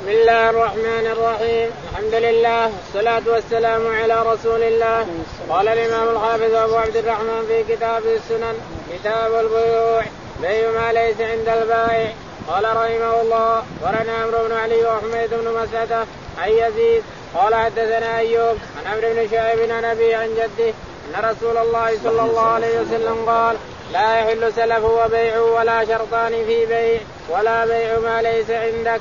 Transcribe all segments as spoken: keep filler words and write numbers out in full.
بسم الله الرحمن الرحيم. الحمد لله والصلاة والسلام على رسول الله. قال الإمام الحافظ أبو عبد الرحمن في كتاب السنن كتاب البيوع بيع ما ليس عند البائع. قال رحمه الله ورنا عمرو بن علي وحميد بن مسعدة عن يزيد قال حدثنا أيوب عن عمرو بن شعيب عن أبيه عن جده أن رسول الله صلى الله عليه وسلم قال لا يحل سلف وبيع ولا شرطان في بيع ولا بيع ما ليس عندك.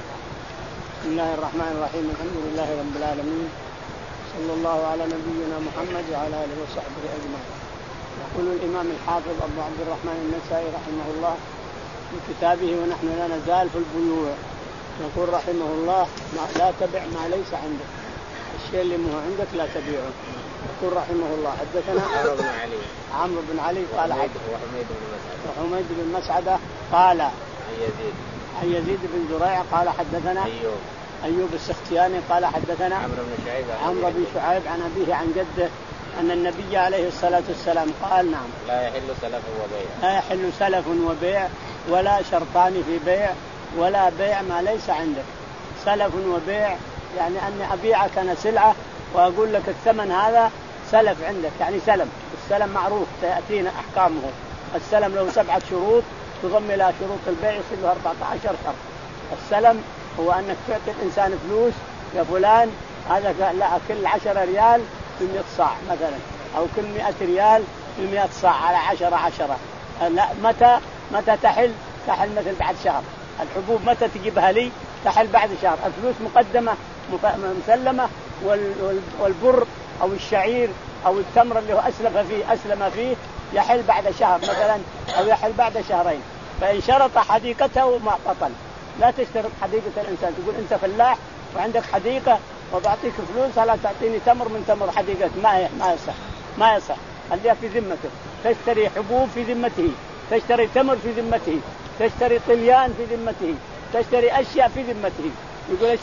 بسم الله الرحمن الرحيم. الحمد لله رب العالمين صلى الله على نبينا محمد وعلى آله وصحبه أجمعين. يقول الإمام الحافظ أبو عبد الرحمن النسائي رحمه الله في كتابه ونحن لا نزال في البيوع يقول رحمه الله لا تبع ما ليس عندك، الشيء اللي مو عندك لا تبيعه. يقول رحمه الله حدثنا عمرو بن علي عمرو بن علي قال وحميد بن مسعدة وحميد بن مسعدة قال عن يزيد عن يزيد بن زريع قال حدثنا أيوب أيوب السختياني قال حدثنا عمرو بن شعيب عمرو بن شعيب عن أبيه عن جده أن النبي عليه الصلاة والسلام قال نعم لا يحل سلف وبيع لا يحل سلف وبيع ولا شرطان في بيع ولا بيع ما ليس عندك. سلف وبيع يعني أني أبيعك أنا سلعة وأقول لك الثمن هذا سلف عندك، يعني سلم. السلم معروف سيأتينا أحكامه. السلم له سبعة شروط تضم إلى شروط البيع يصير له أربعة عشر شرط. السلم هو أنك تعطي الإنسان فلوس يا فلان هذا لا كل عشرة ريال في مئة صاع مثلا أو كل مئة ريال في مئة صاع على عشرة عشرة. لا متى متى تحل؟ تحل مثل بعد شهر. الحبوب متى تجيبها لي؟ تحل بعد شهر. الفلوس مقدمة مسلمة، والبر أو الشعير أو التمر اللي هو أسلف فيه أسلم فيه يحل بعد شهر مثلا أو يحل بعد شهرين. فإن شرط حديقته ما بطل. لا تشترط حديقة الإنسان، تقول أنت فلاح وعندك حديقة وبعطيك فلوس هلا تعطيني تمر من تمر حديقة، ما ما يصح ما يصح. خليها في ذمته. تشتري حبوب في ذمته، تشتري تمر في ذمته، تشتري طليان في ذمته، تشتري أشياء في ذمته. يقول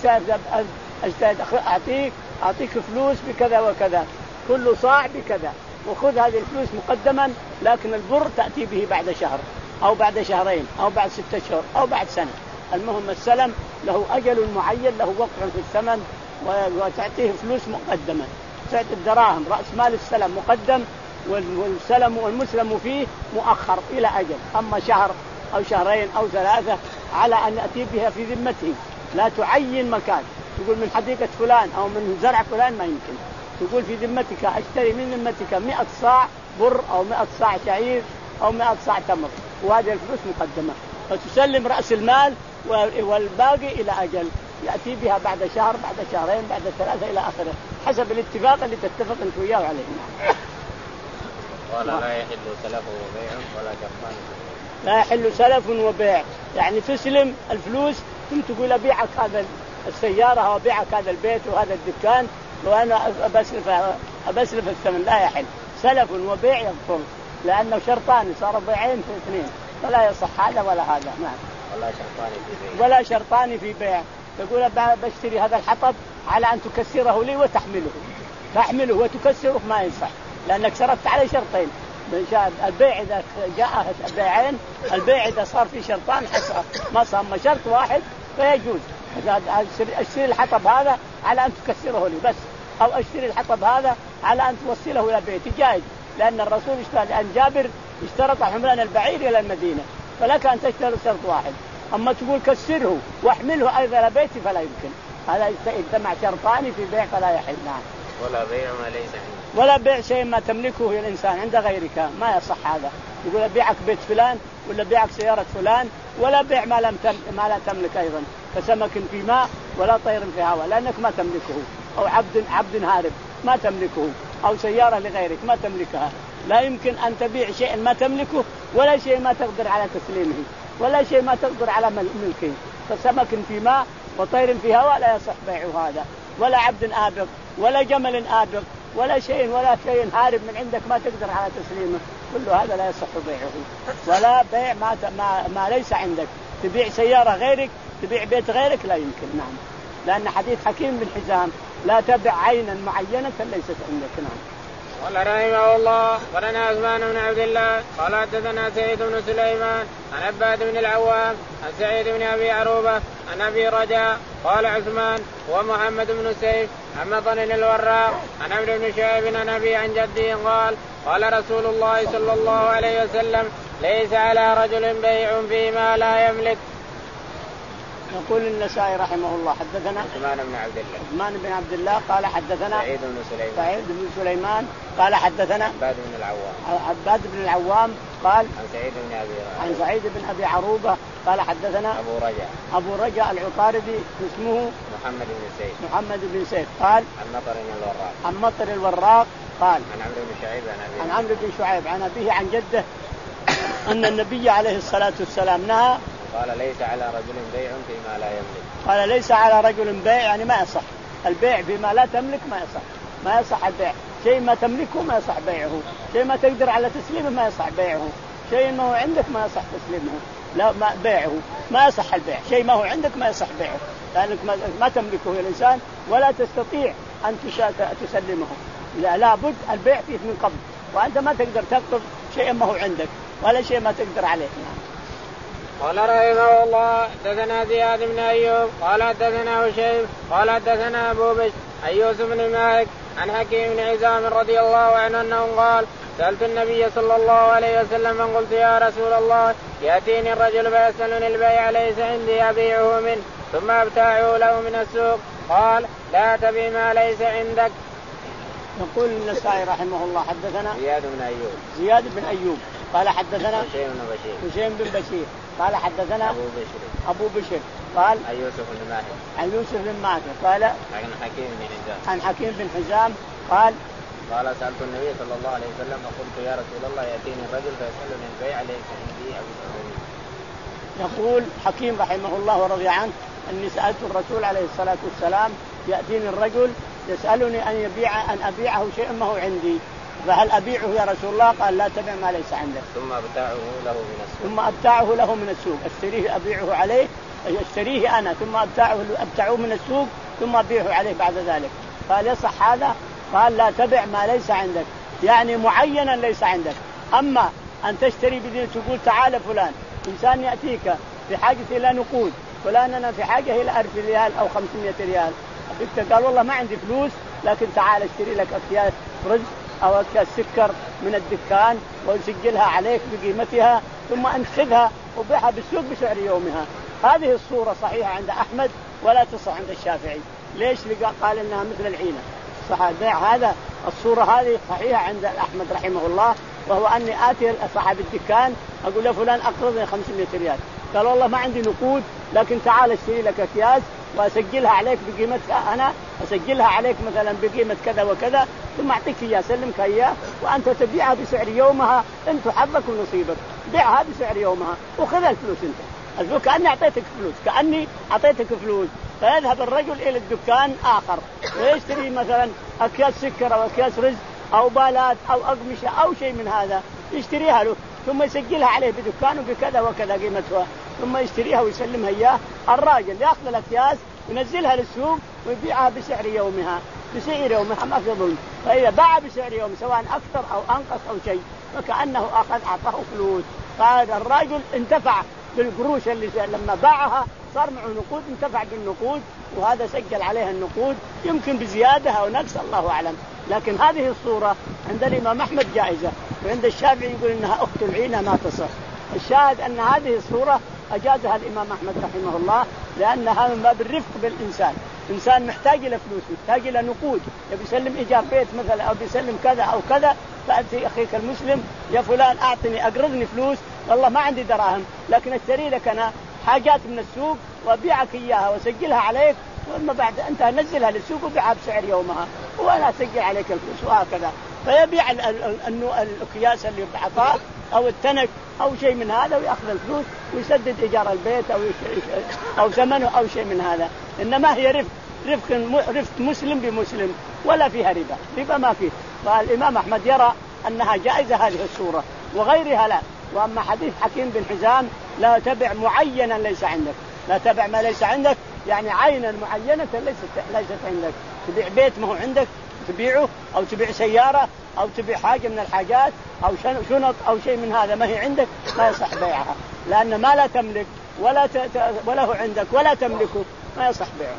أعطيك أعطيك فلوس بكذا وكذا، كل صاع بكذا، وخذ هذه الفلوس مقدما، لكن البر تأتي به بعد شهر أو بعد شهرين أو بعد ستة شهور أو بعد سنة. المهم السلم له أجل معين، له وقع في الثمن، وتعطيه فلوس مقدما. تعطي الدراهم رأس مال السلم مقدم، والسلم والمسلم فيه مؤخر إلى أجل، أما شهر أو شهرين أو ثلاثة على أن أتي بها في ذمته. لا تعين مكان، تقول من حديقة فلان أو من زرع فلان ما يمكن. تقول في ذمتك أشتري من ذمتك مئة صاع بر أو مئة صاع شعير أو مئة صاع تمر، وهذه الفلوس مقدمة، فتسلم رأس المال والباقي إلى أجل يأتي بها بعد شهر بعد شهرين بعد ثلاثة إلى آخره حسب الاتفاق اللي تتفق أنت وياه عليه. ولا لا يحل سلف وبيع ولا شرطان. لا يحل سلف وبيع يعني تسلم الفلوس ثم تقول أبيعك هذا السيارة وأبيعك هذا البيت وهذا الدكان وأنا أبسلف أبسلف الثمن. لا يحل. سلف وبيع يبطل لأنه شرطان صار بيعين في اثنين، فلا يصح هذا ولا هذا. نعم. ولا شرطان في بيع ولا شرطان في بيع. تقول بشتري هذا الحطب على أن تكسره لي وتحمله، تحمله وتكسره ما يصح، لأنك شرطت عليه شرطين. البيع إذا جاء بيعين، البيع إذا صار في شرطان حسرة ما صار شرط واحد فيجوز. أشتري الحطب هذا على أن تكسره لي بس، أو أشتري الحطب هذا على أن توصله إلى بيتي جائز، لأن الرسول اشترى لأن جابر اشترط حملان البعير إلى المدينة، فلك أن تشتري شرط واحد. أما تقول كسره واحمله أيضا إلى بيتي فلا يمكن. هذا يجتمع شرطان في بيع فلا يحل. نعم. ولا بيع ما ليس عندك. ولا بيع شيء ما تملكه الإنسان عند غيرك ما يصح هذا. يقول بيعك بيت فلان ولا بيعك سيارة فلان، ولا بيع ما لم تم ما لا تملك أيضا، كسمك في ماء ولا طير في هواء لأنك ما تملكه، أو عبد عبد هارب ما تملكه، أو سيارة لغيرك ما تملكها. لا يمكن أن تبيع شيء ما تملكه، ولا شيء ما تقدر على تسليمه، ولا شيء ما تقدر على ملكه. فسمك في ماء وطير في هواء لا يصح بيعه هذا، ولا عبد آبق ولا جمل آبق ولا شيء ولا شيء هارب من عندك ما تقدر على تسليمه، كل هذا لا يصح بيعه. ولا بيع ما, ما, ما ليس عندك. تبيع سيارة غيرك، تبيع بيت غيرك لا يمكن. نعم. لأن حديث حكيم بن حزام لا تبع عينا معينة ليست عندك. نعم. قال رحمه الله قرنا عثمان بن عبد الله قال حدثنا سعيد بن سليمان عن عباد بن العوام عن سعيد بن ابي عروبه عن ابي رجاء قال عثمان هو محمد بن سيف عن مطر الوراق عن عمرو بن شعيب عن ابي عن جده قال قال رسول الله صلى الله عليه وسلم ليس على رجل بيع فيما لا يملك. يقول النسائي رحمه الله حدثنا عثمان بن عبد الله عثمان بن عبد الله قال حدثنا سعيد بن سليمان سعيد بن سليمان قال حدثنا عباد بن العوام عباد بن العوام قال عن سعيد بن ابي عن سعيد بن ابي عروبه قال حدثنا ابو رجاء ابو رجاء العقاربي اسمه محمد بن سيف محمد بن سيف قال عن مطر الوراق عن مطر الوراق قال عن عمرو بن شعيب عن ابيه عن عمرو بن شعيب عن ابيه عن جده ان النبي عليه الصلاه والسلام نهى قال ليس على رجل بيع فيما لا يملك. قال ليس على رجل بيع يعني ما يصح البيع فيما لا تملك ما يصح ما يصح البيع شيء ما تملكه ما يصح بيعه شيء ما تقدر على تسليمه ما يصح بيعه شيء ما هو عندك ما يصح تسليمه لا ما بيعه ما يصح البيع شيء ما هو عندك ما يصح بيعه لأنك ما تملكه الإنسان ولا تستطيع أن تسلمه لا لابد البيع فيه من قبل وأنت ما تقدر تقبض شيء ما هو عندك ولا شيء ما تقدر عليه. قال رحمه الله حدثنا زياد بن ايوب قال حدثنا هشيم قال حدثنا ابو بشر عن يوسف بن مالك عن حكيم بن حزام رضي الله عنه انه قال سألت النبي صلى الله عليه وسلم فقلت يا رسول الله يأتيني الرجل فيسألني البيع ليس عندي أبيعه منه ثم أبتاعه له من السوق قال لا تبيع ما ليس عندك. يقول النسائي رحمه الله حدثنا زياد بن أيوب زياد بن أيوب قال حدثنا هشيم بن بشير هشيم بن بشير قال حدثنا أبو بشر أبو بشر قال عن يوسف بن ماهر عن يوسف بن ماهر قال عن حكيم بن حزام عن حكيم بن حزام قال قال سألت النبي صلى الله عليه وسلم فقلت يا رسول الله يأتيني الرجل فيسألني البيع ليس عندي أبيعه. يقول حكيم رحمه الله ورضي عنه أني سألت الرسول عليه الصلاة والسلام يأتيني الرجل يسألني أن يبيع أن أبيعه شيء ما هو عندي فهل أبيعه يا رسول الله؟ قال لا تبع ما ليس عندك ثم أبتاعه له من السوق ثم أبتاعه له من السوق أشتريه أبيعه عليه أشتريه أنا ثم أبتاعه أبتاعه من السوق ثم أبيعه عليه بعد ذلك. قال يصح هذا؟ قال لا تبع ما ليس عندك يعني معينا ليس عندك. أما أن تشتري بدين تقول تعال فلان إنسان يأتيك بحاجة إلى نقود فلان أنا في حاجة إلى ألف ريال أو خمسمائة ريال أبيك قال والله ما عندي فلوس لكن تعال اشتري لك أكياس رز أو أكياس سكر من الدكان ويسجلها عليك بقيمتها ثم أنخذها وبيعها بالسوق بسعر يومها. هذه الصورة صحيحة عند أحمد ولا تصح عند الشافعي. ليش؟ قال إنها مثل العينة صح البيع هذا الصورة هذه صحيحة عند أحمد رحمه الله وهو أني آتي صاحب الدكان أقول له فلان أقرضني خمسمائة ريال قال والله ما عندي نقود لكن تعال اشتري لك أكياس وأسجلها عليك بقيمتها أنا أسجلها عليك مثلا بقيمة كذا وكذا ثم أعطيك إياه سلمك إياه وأنت تبيعها بسعر يومها أنت حظك ونصيبك بيعها بسعر يومها وخذ الفلوس أنت الفلوس كأني أعطيتك فلوس كأني أعطيتك فلوس. فيذهب الرجل إلى الدكان آخر ويشتري مثلا أكياس سكر أو أكياس رز أو بالات أو أقمشة أو شيء من هذا يشتريها له ثم يسجلها عليه بدكانه بكذا وكذا قيمتها ثم يشتريها ويسلمها إياه. الراجل يأخذ الأكياس ينزلها للسوق ويبيعها بسعر يومها بسعر يومها ما في ظلم. فإذا باع بسعر يوم سواء أكثر أو أنقص أو شيء فكأنه أخذ أعطاه فلوس. فهذا الراجل انتفع بالقروش اللي لما باعها صار معه نقود انتفع بالنقود وهذا سجل عليها النقود يمكن بزيادة أو نقص الله أعلم. لكن هذه الصورة عند الإمام أحمد جائزة وعند الشافعي يقول إنها أخت العينة ما تصح. الشاهد أن هذه الصورة أجازها الإمام أحمد رحمه الله لأنها من باب الرفق بالإنسان. إنسان محتاج إلى فلوس محتاج إلى نقود يبي يسلم إيجار بيت مثلا أو بيسلم كذا أو كذا فأتي أخيك المسلم يا فلان أعطني أقرضني فلوس والله ما عندي دراهم لكن اشتري لك أنا حاجات من السوق وأبيعك إياها وأسجلها عليك ثم بعد أنت نزلها للسوق وبيعها بسعر يومها وأنا أسجل عليك الفلوس وهكذا. فيبيع الأكياس اللي بعطاه أو التنك أو شيء من هذا ويأخذ الفلوس ويسدد إيجار البيت أو أو ثمنه أو شيء من هذا. إنما هي رفق رفق رفق مسلم بمسلم ولا فيها ربا ربا ما فيه. فالإمام أحمد يرى أنها جائزة هذه الصورة وغيرها لا. وأما حديث حكيم بن حزام لا تبع معينا ليس عندك لا تبع ما ليس عندك يعني عينا معينة ليست ليست عندك تبيع بيت ما هو عندك تبيعه أو تبيع سيارة أو تبيع حاجة من الحاجات أو شنط أو شيء من هذا ما هي عندك ما يصح بيعها، لأن ما لا تملك ولا ت... وله عندك ولا تملكه ما يصح بيعه.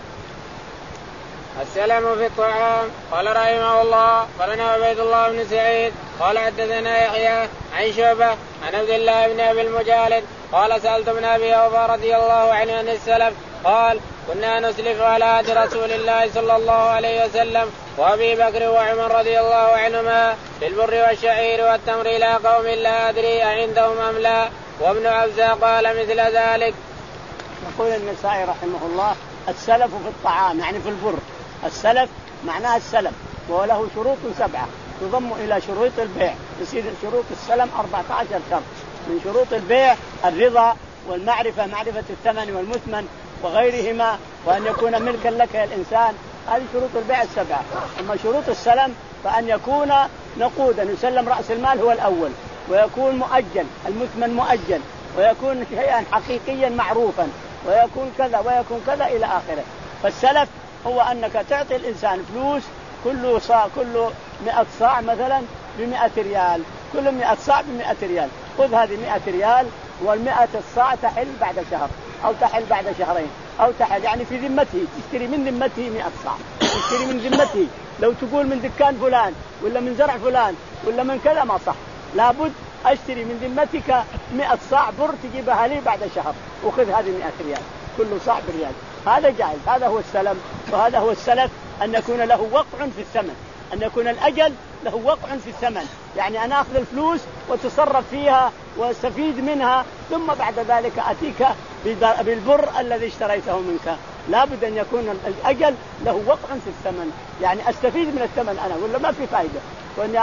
السلام في الطعام. قال رحمه الله قال عبيد الله بن سعيد قال حدثنا يحيى عن شعبة عن عبد الله بن أبي المجالد قال سألت ابن أبي أوفى رضي الله عنه عن السلف قال كنا نسلف على عهد رسول الله صلى الله عليه وسلم وأبي بكر وعمر رضي الله عنهما بالبر والشعير والتمر إلى قوم لا أدري أعندهم أم لا. وابن عبزة قال مثل ذلك. يقول النسائي رحمه الله السلف في الطعام يعني في البر. السلف معناه السلف وله شروط سبعة تضم إلى شروط البيع، يصير شروط السلم أربعة عشر شرط. من شروط البيع الرضا والمعرفة معرفة الثمن والمثمن وغيرهما وأن يكون ملكا لك يا الإنسان. هذه شروط البيع السبعة. أما شروط السلم فأن يكون نقودا يسلم رأس المال هو الأول ويكون مؤجل المثمن مؤجل ويكون شيئا حقيقيا معروفا ويكون كذا ويكون كذا إلى آخره. فالسلف هو أنك تعطي الإنسان فلوس كل صاع كل مئة صاع مثلا بمئة ريال، كل مئة صاع بمئة ريال، خذ هذه مئة ريال والمئة الصاع تحل بعد شهر أو تحل بعد شهرين أو تحل يعني في ذمته، تشتري من ذمته مئة صاع، تشتري من ذمته. لو تقول من دكان فلان ولا من زرع فلان ولا من كذا ما صح، لابد أشتري من ذمتك مئة صاع بر تجيبها لي بعد شهر وخذ هذه مئة ريال كل صاع بريال. هذا جائز، هذا هو السلم وهذا هو السلف. أن يكون له وقع في الثمن، أن يكون الأجل له وقع في الثمن، يعني أنا أخذ الفلوس وتصرف فيها واستفيد منها ثم بعد ذلك أتيك بالبر الذي اشتريته منك. لابد أن يكون الأجل له وقع في الثمن، يعني أستفيد من الثمن أنا ولا ما في فائدة وأن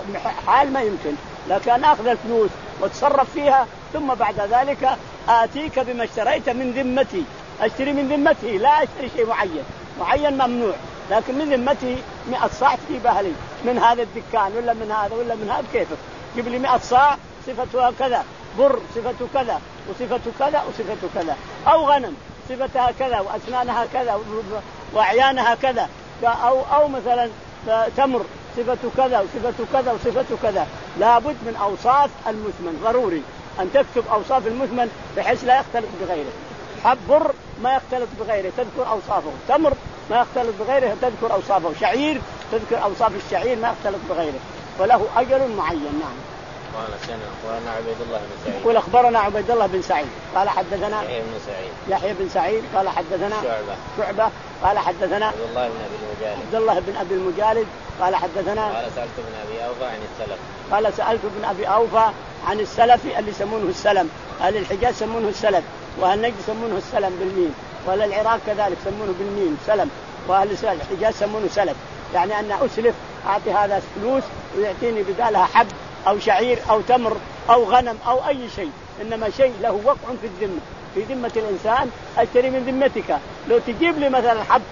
حال ما يمكن، لكن أخذ الفلوس وتصرف فيها ثم بعد ذلك آتيك بما اشتريت من ذمتي. أشتري من ذمته لا أشتري شيء معين، معين ممنوع، لكن من ذمتي مئة صاع تجيبها لي من هذا الدكان ولا من هذا ولا من هذا كيفك، جيب لي مئة صاع صفتها كذا، بر صفته كذا وصفته كذا وصفته كذا، أو غنم صفتها كذا وأسنانها كذا وأعيانها كذا، أو أو مثلا تمر صفته كذا وصفته كذا وصفته كذا. لابد من أوصاف المثمن، ضروري أن تكتب أوصاف المثمن بحيث لا يختلط بغيره. حب بر ما يختلط بغيره تذكر أوصافه، تمر ما يختلط بغيره تذكر أوصافه، شعير تذكر أوصاف الشعير ما يختلط بغيره، وله أجل معين. نعم. قال سنة أخبرنا عبيد الله بن سعيد. يقول أخبرنا عبيد الله بن سعيد قال حدثنا يحيى بن سعيد. يحيى بن سعيد قال حدثنا شعبة. شعبة قال حدثنا عبد الله بن أبي المجالد. عبد الله بن أبي المجالد قال حدثنا. قال سألت ابن أبي أوفى عن السلف. قال سألت ابن أبي أوفى عن السلف اللي يسمونه السلم. أهل الحجاز يسمونه السلف، وأهل نجد يسمونه السلم بالميم، وأهل العراق كذلك يسمونه بالميم سلم، وأهل الحجاز يسمونه سلف، يعني أن أسلف أعطي هذا فلوس ويعطيني بدالها حب أو شعير أو تمر أو غنم أو أي شيء، إنما شيء له وقع في الذمة، في ذمة الإنسان. أشتري من ذمتك، لو تجيب لي مثلا حب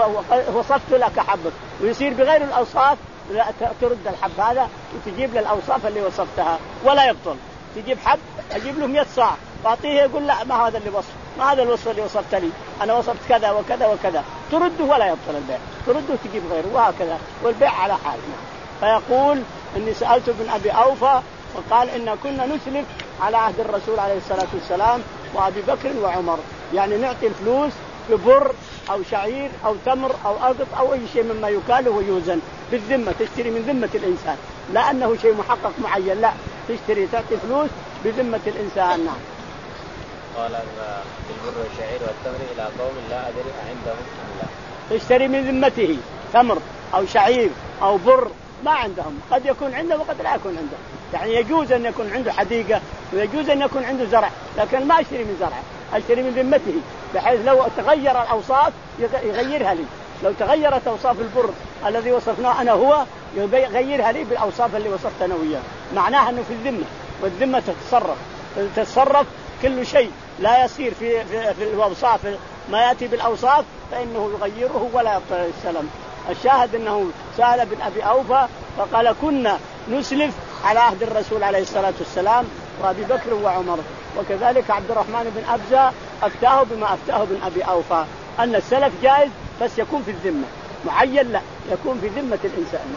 وصفت لك حبك ويصير بغير الأوصاف ترد الحب هذا وتجيب لي الأوصاف اللي وصفتها ولا يبطل. تجيب حب أجيب له مئة صاع فأعطيه يقول لا ما هذا اللي وصف، ما هذا الوصف اللي وصفت لي، أنا وصفت كذا وكذا وكذا، ترده ولا يبطل البيع، ترده وتجيب غيره وهكذا، والبيع على حال. فيقول إني سألت ابن أبي أوفى وقال إن كنا نسلف على عهد الرسول عليه الصلاة والسلام وأبي بكر وعمر، يعني نعطي الفلوس ببر أو شعير أو تمر أو أقط أو أي شيء مما يكال ويوزن بالذمة، تشتري من ذمة الإنسان، لا أنه شيء محقق معين، لا تشتري تعطي فلوس بذمة الإنسان. نعم. قال بالبر والشعير والتمر إلى قوم لا أدري عندهم أم لا. تشتري من ذمته تمر أو شعير أو بر ما عندهم، قد يكون عنده وقد لا يكون عنده، يعني يجوز أن يكون عنده حديقة ويجوز أن يكون عنده زرع، لكن ما أشتري من زرعه، أشتري من ذمته، بحيث لو تغير الأوصاف يغيرها لي، لو تغيرت أوصاف البر الذي وصفناه أنا هو يغيرها لي بالأوصاف اللي وصفت أنا وياه، معناها أنه في الذمة، والذمة تتصرف تتصرف كل شيء لا يصير في في, في الأوصاف ما يأتي بالأوصاف فإنه يغيره ولا يبطل السلم. الشاهد أنه سأل ابن أبي أوفى فقال كنا نسلف على عهد الرسول عليه الصلاة والسلام وأبي بكر وعمر، وكذلك عبد الرحمن بن أبزة أفتاه بما أفتاه ابن أبي أوفى أن السلف جائز بس يكون في الذمة، معين لا، يكون في ذمة الإنسان.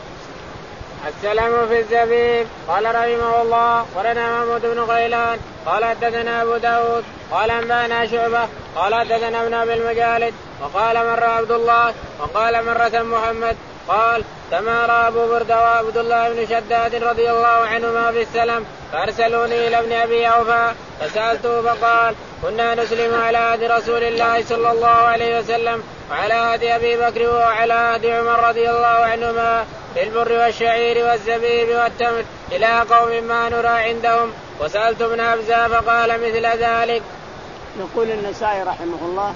السلام في الزبيب. قال رحمه الله ولنا محمود بن غيلان قال حدثنا أبو داود قال أنبأنا شعبة قال حدثنا ابن أبي المجالد وقال مرة عبد الله وقال مرة محمد قال تمارى أبو بردة وعبد الله بن شداد رضي الله عنهما في السلم فأرسلوني إلى ابن أبي أوفى فسألته فقال كنا نسلم على عهد رسول الله صلى الله عليه وسلم وعلى عهد أبي بكر وعلى عهد عمر رضي الله عنهما في البر والشعير والزبيب والتمر إلى قوم ما نرى عندهم وسألت ابن أبزة فقال مثل ذلك. يقول النسائي رحمه الله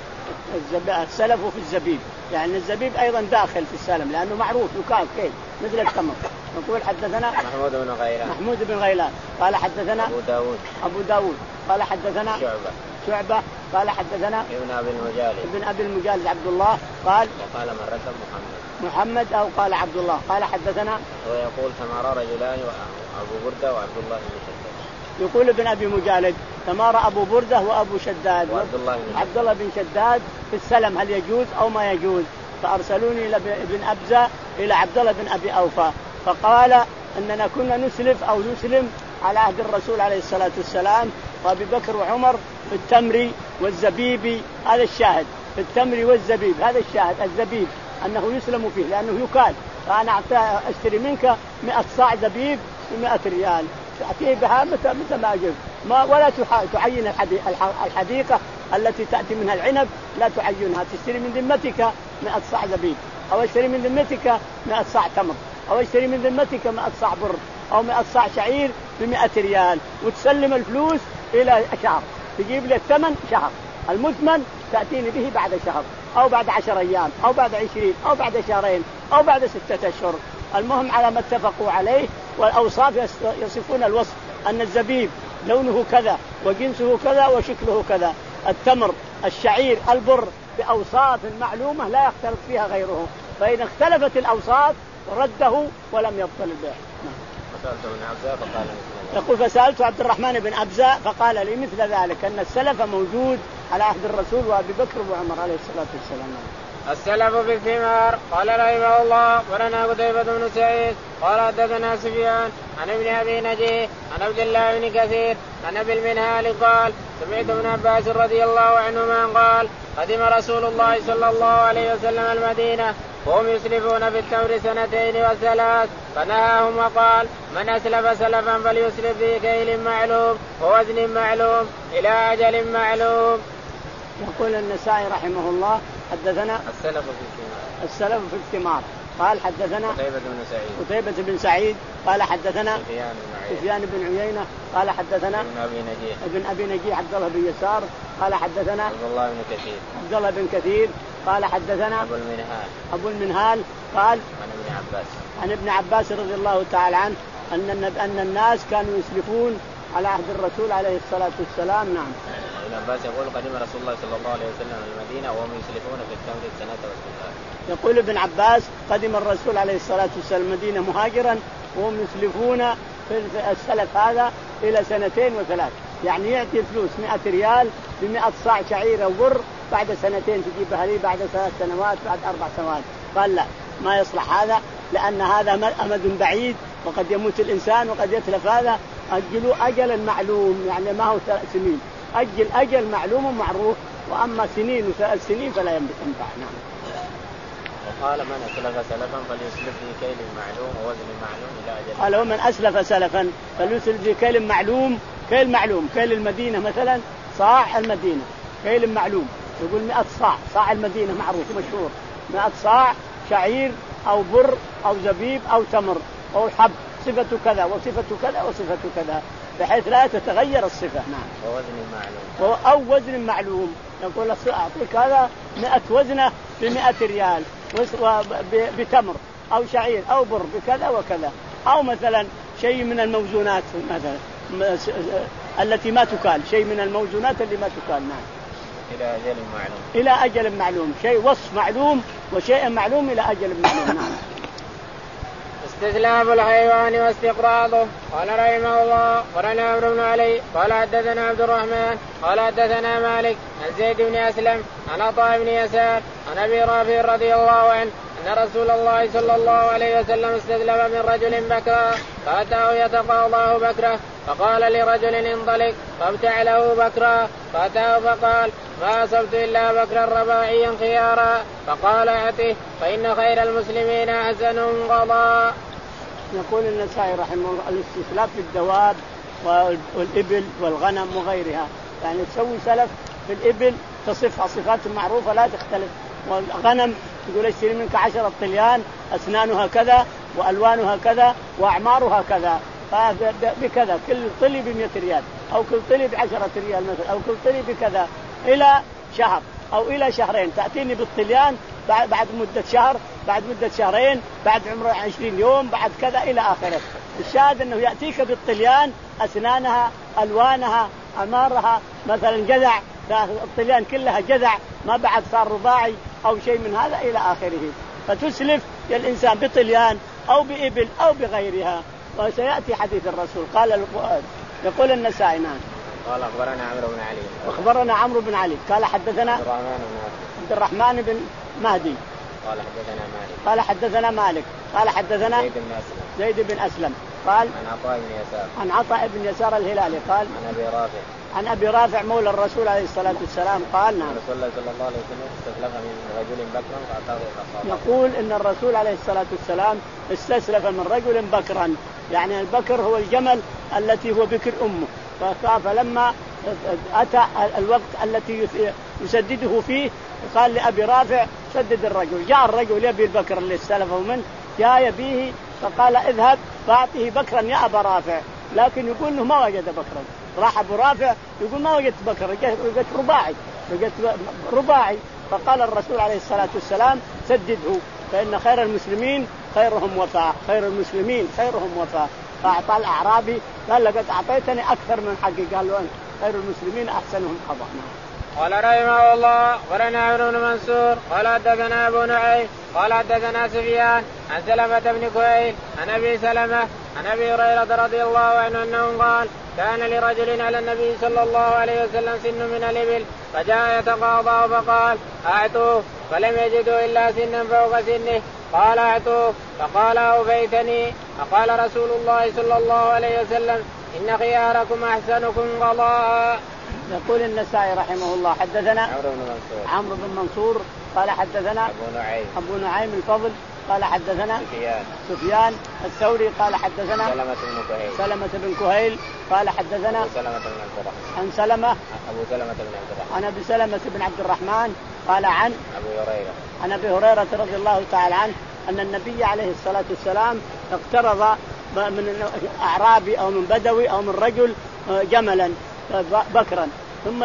السلف في الزبيب، يعني الزبيب أيضا داخل في السلم لأنه معروف يكال كيل مثل التمر. نقول حدثنا محمود بن غيلان محمود بن غيلان قال حدثنا أبو داود أبو داود قال حدثنا شعبة شعبة قال حدثنا ابن أبي المجالد ابن أبي المجالد عبد الله قال وقال مرة محمد محمد أو قال عبد الله قال حدثنا ويقول تمارى رجلان وأبو بردة وعبد الله بن شداد. يقول ابن أبي مجالد تمارى أبو بردة وأبو شداد وعبد الله بن عبد الله بن شداد في السلم هل يجوز أو ما يجوز؟ فأرسلوني إلى ابن أبزة إلى عبد الله بن أبي أوفى فقال أننا كنا نسلف أو نسلم على عهد الرسول عليه الصلاة والسلام وأبي بكر وعمر في التمر والزبيب. هذا الشاهد في التمر والزبيب، هذا الشاهد الزبيب أنه يسلم فيه لأنه يكال. فأنا أشتري منك مئة صاع زبيب بمئة ريال تأتي بها متى متى ما أجب ما ولا تعين الحديقة التي تأتي منها العنب لا تعينها، تشتري من ذمتك مئة صاع زبيب أو اشتري من ذمتك مئة صاع تمر أو اشتري من ذمتك مئة صاع بر أو مئة صاع شعير بمئة ريال وتسلم الفلوس إلى شهر، تجيب لي الثمن شهر، المثمن تأتيني به بعد شهر أو بعد عشر أيام أو بعد عشرين أو بعد شهرين أو بعد ستة أشهر. المهم على ما اتفقوا عليه. والأوصاف يصفون الوصف أن الزبيب لونه كذا وجنسه كذا وشكله كذا، التمر الشعير البر بأوصاف معلومة لا يختلف فيها غيره، فإن اختلفت الأوصاف رده ولم يبطل البيع. يقول فسألت عبد الرحمن بن أبزة فقال لي مثل ذلك أن السلف موجود على عهد الرسول وأبي بكر وعمر عليه الصلاة والسلام. السلف في الثمار. قال رحمه الله ولنا قتيبة بن سعيد قال حدثنا سفيان عن ابن أبي نجيه عن عبد الله بن كثير عن أبي المنهال قال سمعت ابن عباس رضي الله عنهما قال قدم رسول الله صلى الله عليه وسلم المدينة وهم يسلفون في التمر سنتين وثلاث فنهاهم وقال من أسلف سلفا فليسلف في كيل معلوم ووزن معلوم إلى أجل معلوم. يقول النسائي رحمه الله حدثنا السلف في الثمار السلف في الثمار قال حدثنا قتيبة بن سعيد قتيبة بن سعيد قال حدثنا سفيان بن, سفيان بن عيينة قال حدثنا ابن أبي نجيه ابن أبي نجيه عبد الله بن يسار قال حدثنا عبد الله بن كثير عبد الله بن كثير قال حدثنا أبو المنهال أبو المنهال قال عن ابن عباس عن ابن عباس رضي الله تعالى عنه أن أن الناس كانوا يسلفون على عهد الرسول عليه الصلاة والسلام. نعم. ابن عباس يقول قدم رسول الله صلى الله عليه وسلم المدينة وهم يسلفون في التمر السنة والثلاث. يقول ابن عباس قدم الرسول عليه الصلاة والسلام المدينة مهاجرا وهم يسلفون في السلف هذا إلى سنتين وثلاث، يعني يعطي فلوس مئة ريال بمئة صاع شعير أو بر بعد سنتين تجيبها لي بعد ثلاث سنوات بعد أربع سنوات. قال لا ما يصلح هذا لأن هذا أمد بعيد وقد يموت الإنسان وقد يتلف هذا، أجلوا أجلا معلوم يعني ما هو ثلاث سنين، أجل أجل معلوم معروف، وأما سنين وثلاث سنين فلا ينفع. نعم. وقال من أسلف سلفا فليسلف في كيل معلوم ووزن معلوم إلى أجل. قال ومن أسلف سلفا فليسلف في كيل معلوم، كيل معلوم كيل المدينة مثلا صاع المدينة كيل معلوم يقول مئة صاع، صاع المدينة معروف مشهور، مئة صاع شعير أو بر أو زبيب أو تمر أو حب صفة كذا وصفة كذا وصفة كذا بحيث لا تتغير الصفة. نعم. ووزن معلوم أو وزن معلوم يقول أعطيك هذا مئة وزنة بمئة ريال بتمر أو شعير أو بر بكذا وكذا، أو مثلا شيء من الموزونات مثلا التي ما تكال، شيء من الموزونات اللي ما تكال. نعم. إلى أجل معلوم إلى أجل معلوم، شيء وصف معلوم وشيء معلوم إلى أجل معلوم. نعم. استسلاف الحيوان واستقراضه. قال رحمه الله قرنا عمرو بن علي قال حدثنا عبد الرحمن قال حدثنا مالك عن زيد بن أسلم عن عطاء بن يسار عن أبي رافع رضي الله عنه أن رسول الله صلى الله عليه وسلم استسلم من رجل بكرا فأتاه يتقاضاه بكره فقال لرجل انطلق فابتع له بكرا فأتاه فقال ما أصبت إلا بكرا رباعيا خيارا فقال أته فإن خير المسلمين أحسنهم قضاء. يقول النسائي رحمه الله الاستسلاف في الدواب والإبل والغنم وغيرها، يعني تسوي سلف في الإبل تصفها صفات معروفة لا تختلف، والغنم تقول اشتري منك عشرة طليان أسنانها كذا وألوانها كذا وأعمارها كذا بكذا، كل طلي بمئة ريال أو كل طلي بعشرة ريال مثلا أو كل طلي بكذا إلى شهر أو إلى شهرين، تأتيني بالطليان بعد مدة شهر بعد مدة شهرين بعد عمر عشرين يوم بعد كذا إلى آخره. الشاهد أنه يأتيك بالطليان أسنانها ألوانها أمارها مثلا جذع، الطليان كلها جذع ما بعد صار رباعي أو شيء من هذا إلى آخره، فتسلف الإنسان بطليان أو بإبل أو بغيرها. وسيأتي حديث الرسول. قال يقول النسائي نعم قال أخبرنا عمرو بن علي أخبرنا عمرو بن علي قال حدثنا عبد الرحمن بن مهدي قال حدثنا مالك قال حدثنا مالك قال حدثنا زيد بن أسلم زيد بن أسلم قال عن عطاء بن يسار عن عطاء بن يسار الهلالي قال عن أبي رافع عن أبي رافع مولى الرسول عليه الصلاة والسلام قال نعم رسول الله صلى الله عليه وسلم استسلف من رجل بكرا فأعطاه الخصاب. يقول إن الرسول عليه الصلاة والسلام استسلف من رجل بكرا، يعني البكر هو الجمل التي هو بكر أمه، فلما أتى الوقت التي يسدده فيه قال لأبي رافع سدد الرجل. جاء الرجل يبي البكر اللي استلفه منه جاء يبيه فقال اذهب فأعطيه بكرا يا أبا رافع، لكن يقول إنه ما وجد بكرا. راح أبو رافع يقول ما وجدت بكرا وجدت رباعي وجدت رباعي. فقال الرسول عليه الصلاة والسلام سدده فإن خير المسلمين خيرهم وفاء خير المسلمين خيرهم وفاء. فأعطى الأعرابي قال لقد أعطيتني أكثر من حقي، قال له أنت خير المسلمين أحسنهم قضاء. قال رحمه الله ورنا عمرو بن منصور قال حدثنا أبو نعيم قال حدثنا سفيان عن سلمة بن كهيل عن أبي سلمة عن أبي هريرة رضي الله عنه أنه قال كان لرجل على النبي صلى الله عليه وسلم سن من الإبل فجاء يتقاضى فقال أعطوه فلم يجدوا إلا سنا فوق سنه قال أعطوه فقال أوفيتني. فقال رسول الله صلى الله عليه وسلم إن خياركم أحسنكم قضاء. يقول النسائي رحمه الله حدثنا عمرو بن منصور عمرو بن منصور قال حدثنا أبو نعيم أبو نعيم الفضل قال حدثنا سفيان سفيان الثوري قال حدثنا سلمة بن كهيل سلمة بن كهيل قال حدثنا سلمة بن عبد الرحمن عن سلمة أبو سلمة بن عبد الرحمن عن أبي سلمة بن عبد الرحمن قال عن أبو هريرة عن أبي هريرة رضي الله تعالى عنه أن النبي عليه الصلاة والسلام اقترض من أعرابي أو من بدوي أو من رجل جملا بكرا، ثم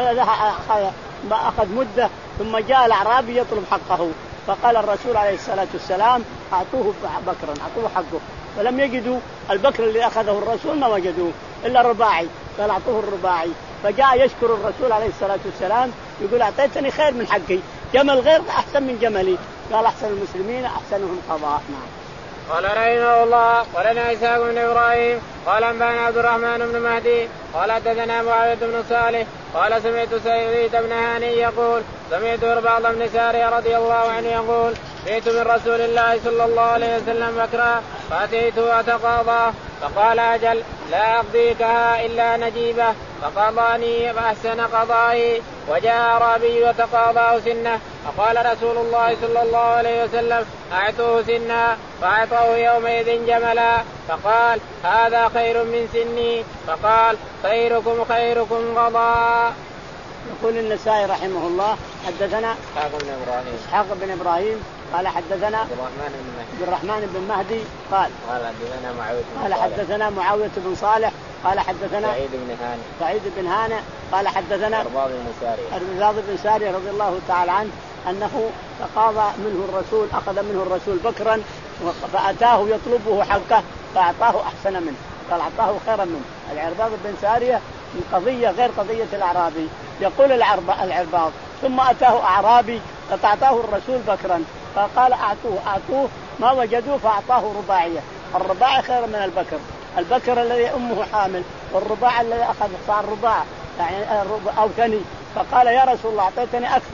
ما أخذ مدة ثم جاء الأعرابي يطلب حقه، فقال الرسول عليه الصلاة والسلام أعطوه بكرا أعطوه حقه، فلم يجدوا البكر اللي أخذه الرسول ما وجدوه إلا الرباعي، قال أعطوه الرباعي. فجاء يشكر الرسول عليه الصلاة والسلام يقول أعطيتني خير من حقي، جمل غير أحسن من جملي، قال أحسن المسلمين أحسنهم قضاء. نعم. قال رحمه الله ولنا إسحاق بن إبراهيم قال أنبأنا عبد الرحمن بن مهدي قال حدثنا معاوية بن صالح قال سمعت سعيد بن هاني يقول سمعت بعض بن سارية رضي الله عنه يقول جئت من رسول الله صلى الله عليه وسلم بكرا فأتيته أتقاضاه فقال أجل لا أقضيكها إلا نجيبة فقضاني فأحسن قضائي. وجاء أعرابي وتقاضاه سنة فقال رسول الله صلى الله عليه وسلم أعطوه سنا فأعطوه يومئذ جملا فقال هذا خير من سني فقال خيركم خيركم قضاء. يقول النسائي رحمه الله حدثنا إسحاق بن إبراهيم إسحاق بن إبراهيم قال حدثنا عبد الرحمن بن مهدي عبد الرحمن بن مهدي قال قال حدثنا معاوية قال حدثنا معاوية بن صالح قال حدثنا سعيد بن هاني سعيد بن هانئ قال حدثنا أرباض بن سارية أرباض بن سارية رضي الله تعالى عنه أنه تقاضى منه الرسول أخذ منه الرسول بكرا فأتاه يطلبه حقه فأعطاه أحسن منه، قال أعطاه خيرا منه. العرباض بن سارية من قضية غير قضية الأعرابي. يقول العرباض ثم أتاه أعرابي فأعطاه الرسول بكرا فقال أعطوه أعطوه ما وجدوه فأعطاه رباعية. الرباعي خير من البكر، البكر الذي أمه حامل والرباع الذي أخذ صار رباع يعني أو ثني. فقال يا رسول الله أعطيتني أكثر،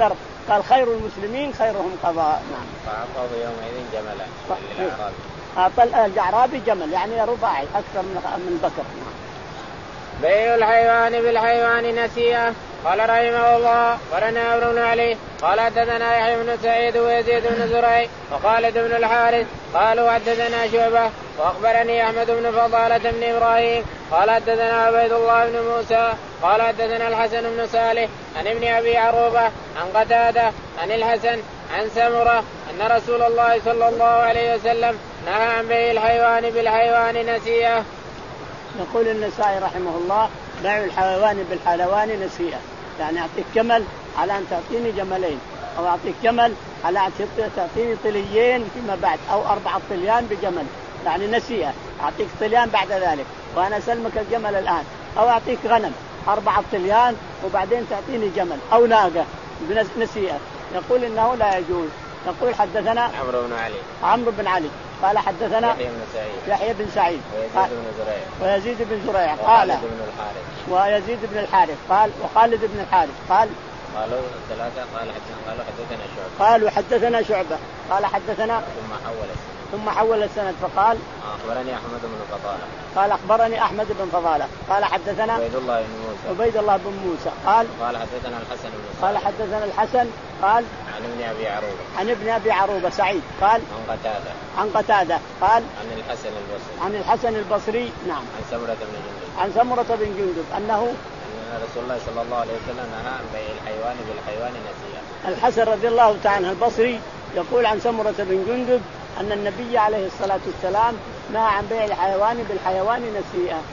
قال خير المسلمين خيرهم قضاء. نعم. فأعطاه يومئذ جملا للأعرابي. أعطى الأعرابي جمل يعني رباعي أكثر من من بكر. نعم. بيع الحيوان بالحيوان نسيئة. قال رحمه الله ورنا عمرو بن علي قال حدثنا يحيى بن سعيد ويزيد بن زريع وخالد بن الحارث قالوا حدثنا شعبة واخبرني احمد بن فضالة بن ابراهيم قال حدثنا عبيد الله بن موسى قال حدثنا الحسن بن صالح عن ابن ابي عروبة عن قتادة عن الحسن عن سمرة ان رسول الله صلى الله عليه وسلم نهى عن بيع الحيوان بالحيوان نسيئة. يقول النسائي رحمه الله بيع الحيوان بالحيوان نسيئة، يعني أعطيك جمل على أن تعطيني جملين، أو أعطيك جمل على أن تعطيني طليين فيما بعد، أو أربعة طليان بجمل، يعني نسيئة. أعطيك طليان بعد ذلك وأنا أسلمك الجمل الآن، أو أعطيك غنم أربعة طليان وبعدين تعطيني جمل أو ناقة نسيئة. يقول إنه لا يجوز. يقول حدثنا عمرو بن علي عمرو بن علي قال حدثنا يحيى بن سعيد يحيى بن سعيد ويزيد بن زريع ويزيد بن زريع قال ويزيد بن الحارث قال وخالد بن الحارث قال قالوا ثلاثة قال قالوا حدثنا شعبة قالوا حدثنا شعبة قال حدثنا ثم حول السند ثم حول السند فقال أخبرني أحمد بن فضالة قال أخبرني أحمد بن فضالة قال حدثنا عبيد الله بن موسى عبيد الله بن موسى قال قال حدثنا الحسن بن قال حدثنا الحسن قال عن ابن أبي عروبة عن ابن أبي عروبة سعيد قال عن قتادة عن قتادة قال عن الحسن البصري عن الحسن البصري نعم عن سمرة بن جندب عن سمرة بن جندب أنه أن رسول الله صلى الله عليه وسلم نهى عن بيع الحيوان بالحيوان نسيئة. الحسن رضي الله تعالى البصري يقول عن سمرة بن جندب أن النبي عليه الصلاة والسلام نهى عن بيع الحيوان بالحيوان نسيئة.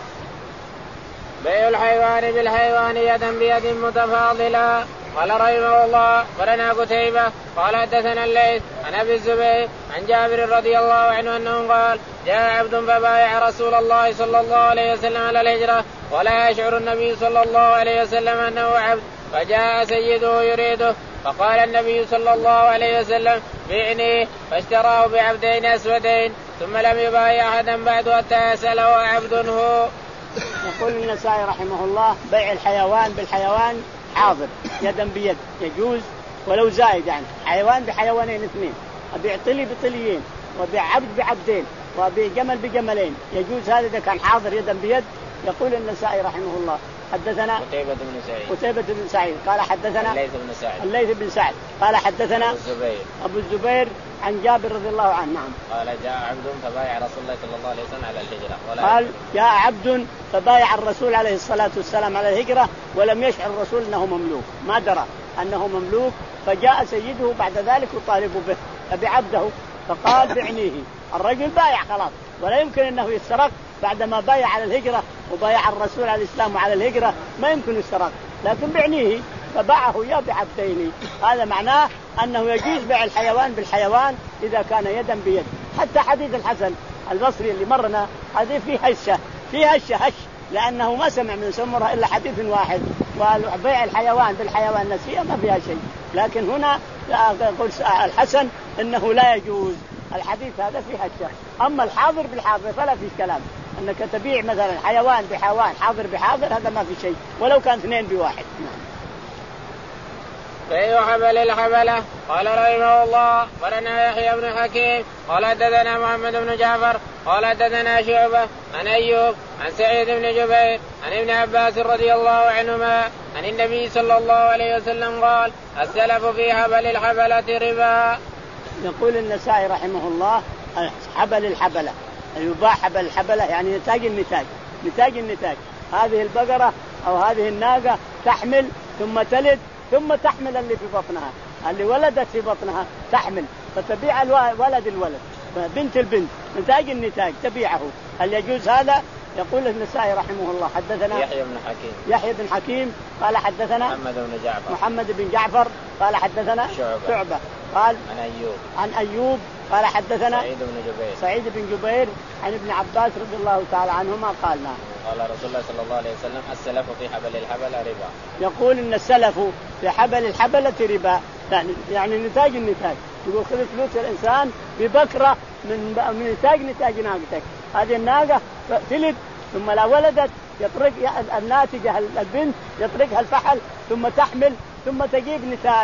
بيع الحيوان بالحيوان يدا بيد متفاضلا. قال رحمه الله ولنا قتيبة قال حدثنا الليث عن ابي الزبير عن جابر رضي الله عنه انه قال جاء عبد فبايع رسول الله صلى الله عليه وسلم على الهجرة ولا يشعر النبي صلى الله عليه وسلم انه عبد، فجاء سيده يريده فقال النبي صلى الله عليه وسلم بعني، فاشتراه بعبدين اسودين ثم لم يبايع احدا بعد حتى يسأله عبد هو. يقول النسائي رحمه الله بيع الحيوان بالحيوان حاضر يدا بيد يجوز ولو زايد، يعني حيوان بحيوانين اثنين، أبيع طلي بطليين وبيع عبد بعبدين وبيع جمل بجملين يجوز هذا إذا كان حاضر يدا بيد. يقول النسائي رحمه الله حدثنا قتيبة بن سعيد قتيبة بن سعيد قال حدثنا الليث بن سعد الليث بن سعد قال حدثنا أبو الزبير أبو الزبير عن جابر رضي الله عنه نعم قال جاء عبد فبايع رسول الله صلى الله عليه وسلم على الهجرة ولا قال جاء عبد فبايع الرسول عليه الصلاة والسلام على الهجرة ولم يشعر الرسول أنه مملوك، ما درى أنه مملوك، فجاء سيده بعد ذلك يطالب به فبعبده فقال بعنيه. الرجل بايع خلاص ولا يمكن أنه يسرق بعدما بايع على الهجرة وبايع الرسول على الإسلام وعلى الهجرة، ما يمكن يسرق، لكن بعنيه فباعه يا بعبدين. هذا معناه أنه يجوز بيع الحيوان بالحيوان إذا كان يدا بيد. حتى حديث الحسن البصري اللي مرنا هذه فيه هشة فيه هشة هش لأنه ما سمع من سمرة إلا حديث واحد، وبيع الحيوان بالحيوان نسيئة ما فيها شيء، لكن هنا يقول الحسن إنه لا يجوز. الحديث هذا فيه هشة. أما الحاضر بالحاضر فلا فيه كلام، أنك تبيع مثلا حيوان بحيوان حاضر بحاضر هذا ما في شيء ولو كان اثنين بواحد. بيع حبل الحبلة. قال رحمه الله ولنا يحيى بن حكيم قال حدثنا محمد بن جعفر قال حدثنا شعبة عن أيوب عن سعيد بن جبير عن ابن عباس رضي الله عنهما عن النبي صلى الله عليه وسلم قال السلف في حبل الحبلة ربا. يقول النسائي رحمه الله حبل الحبلة يباع حبل الحبلة يعني نتاج النتاج نتاج النتاج هذه البقرة أو هذه الناقة تحمل ثم تلد ثم تحمل اللي في بطنها، اللي ولدت في بطنها تحمل فتبيع الولد الولد بنت البنت نتاج النتاج تبيعه. هل يجوز هذا؟ يقول النسائي رحمه الله حدثنا يحيى بن حكيم يحيى بن حكيم قال حدثنا محمد بن جعفر محمد بن جعفر قال حدثنا شعبة, شعبة قال عن أيوب عن أيوب قال حدثنا سعيد بن جبير سعيد بن جبير عن ابن عباس رضي الله تعالى عنهما قال نعم قال رسول الله صلى الله عليه وسلم السلف في حبل الحبلة ربا. يقول إن السلف في حبل الحبلة ربا، يعني يعني نتاج النتاج. يقول خذ فلوس الإنسان ببكرة من من نتاج نتاج ناقتك، هذه الناقة تلد ثم لا ولدت يطرق الناتجة البنت يطرقها الفحل ثم تحمل ثم تجيب نتاج،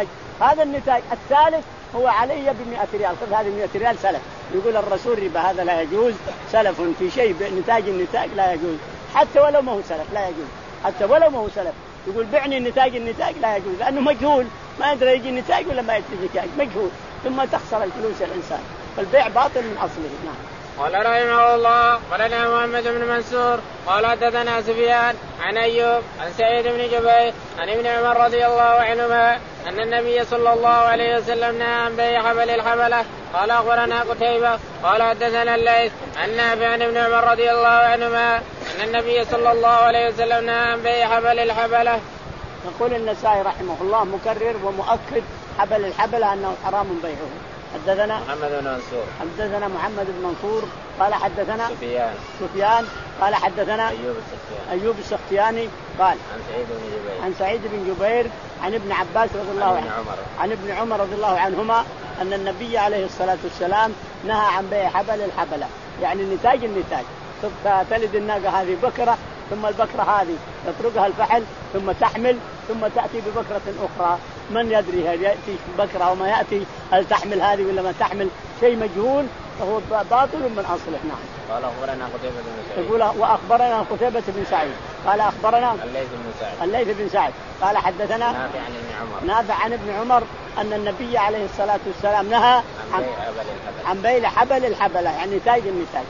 هذا النتاج. الثالث هو علي بمئة ريال، خذ هذه مئة ريال سلف. يقول الرسول ربا هذا لا يجوز، سلف في شيء نتاج النتاج لا يجوز، حتى ولو ما هو سلف لا يجوز، حتى ولو ما هو سلف. يقول بعني النتاج النتاج لا يجوز، لأنه مجهول، ما يدري يجي النتاج ولا ما يجي النتاج، مجهول، ثم تخسر الفلوس الإنسان. فالبيع باطل من أصله. نعم. قال رحمه الله قالنا محمد بن منصور قال حدثنا سفيان عن أيوب عن سعيد بن جبير عن ابن عمر رضي الله عنهما أن النبي صلى الله عليه وسلم نهى عن بيع حبل الحبلة. قال أخبرنا قتيبة قال حدثنا الليث عن نافع عن ابن عمر رضي الله عنهما أن النبي صلى الله عليه وسلم نهى عن بيع حبل الحبلة. يقول النسائي رحمه الله مكرر ومؤكد حبل الحبلة أنه حرام بيعه. حدثنا محمد بن منصور حدثنا محمد بن منصور قال حدثنا سفيان سفيان قال حدثنا أيوب السختياني أيوب السختياني قال عن سعيد بن جبير عن سعيد بن جبير عن ابن عباس رضي الله عنه عن ابن عمر رضي الله عنهما أن النبي عليه الصلاة والسلام نهى عن بيع حبل الحبلة، يعني النتاج النتاج. تلد الناقة هذه بكرة، ثم البكرة هذه يطرقها الفحل، ثم تحمل، ثم تأتي ببكرة أخرى، من يدري هل يأتي بكرة وما يأتي، هل تحمل هذه ولا ما تحمل، شيء مجهول، فهو باطل من أصله. نعم. قال أخبرنا قتيبة بن سعيد يقول وأخبرنا قتيبة بن سعيد قال أخبرنا الليث بن سعد الليث بن سعد قال حدثنا نافع عن ابن عمر نافع عن ابن عمر أن النبي عليه الصلاة والسلام نهى عن, عن بيع حبل الحبلة، يعني نتاج النتاج.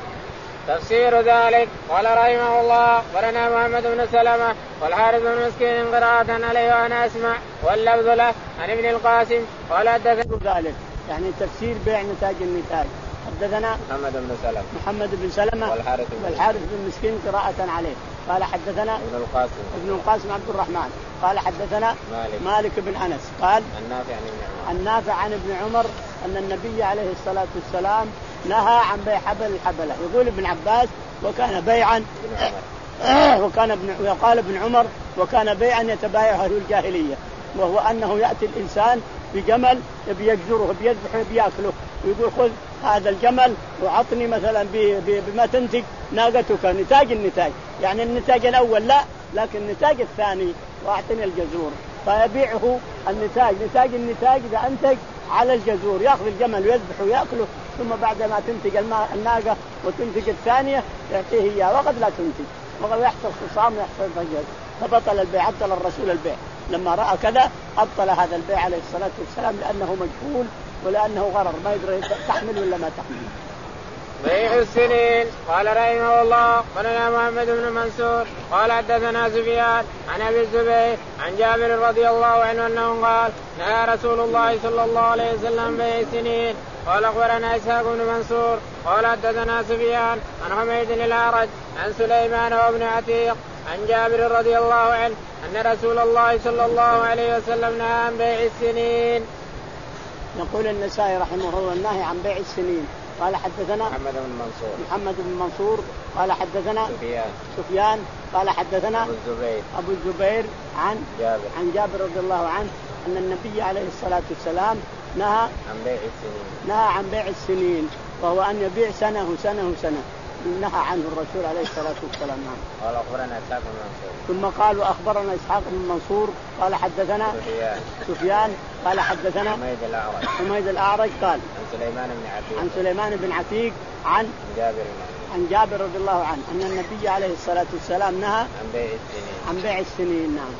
تفسير ذلك. قال رحمه الله ولنا محمد بن سلمة والحارث بن مسكين قراءة عليه وأنا أسمع واللفظ له عن ابن القاسم قال حدثنا ذلك، يعني تفسير بيع نتاج النتاج. حدثنا محمد بن سلمة محمد بن سلمة والحارث بن, والحارث بن مسكين قراءة عليه قال حدثنا ابن القاسم ابن القاسم عبد الرحمن قال حدثنا مالك, مالك بن أنس قال النافع عن ابن عمر النافع عن ابن عمر أن النبي عليه الصلاة والسلام نهى عن بيع حبل الحبلة. يقول ابن عباس وكان بيعا وكان ابن وقال ابن عمر وكان بيعا يتبايعه الجاهلية، وهو أنه يأتي الإنسان بجمل يبي يجزره بيذبحه بيأكله، ويقول خذ هذا الجمل وعطني مثلا بما تنتج ناقتك، نتاج النتاج، يعني النتاج الأول لا، لكن النتاج الثاني وأعطني الجزور، فيبيعه النتاج نتاج النتاج إذا أنتج على الجزور، يأخذ الجمل ويذبحه ويأكله، ثم بعد ما تنتج الناقة وتنتج الثانية يعطيه إياه، وقد لا تنتج، وقد يحصل خصام ويحصل فجر، فبطل البيع، أبطل الرسول البيع لما رأى كذا، أبطل هذا البيع عليه الصلاة والسلام، لأنه مجهول ولأنه غرر، ما يدري تحمل ولا ما تحمل. بيع السنين. قال رحمه الله قالنا محمد بن منصور قال حدثنا سفيان عن ابي الزبير عن جابر رضي الله عنه انه قال نهى رسول الله صلى الله عليه وسلم بيع السنين. قال اخبرنا اسحاق بن منصور قال حدثنا سفيان عن حميد الاعرج عن سليمان وابن عتيق عن جابر رضي الله عنه ان رسول الله صلى الله عليه وسلم نهى عن بيع السنين. يقول النسائي رحمه الله النهي عن بيع السنين. قال حدثنا محمد بن منصور محمد بن منصور قال حدثنا سفيان سفيان قال حدثنا أبو الزبير أبو الزبير عن جابر عن جابر رضي الله عنه أن النبي عليه الصلاة والسلام نهى عن بيع السنين نهى عن بيع السنين، وهو أن يبيع سنة وسنة وسنة، نهى عنه الرسول عليه الصلاة والسلام. قال أخبرنا إسحاق بن منصور ثم قال وأخبرنا إسحاق بن منصور قال حدثنا سفيان سفيان قال حدثنا حميد الأعرج حميد الأعرج قال عن سليمان بن عتيق عن سليمان بن عتيق عن جابر عن جابر رضي الله عنه أن النبي عليه الصلاة والسلام نهى عن بيع السنين عن بيع السنين. نعم.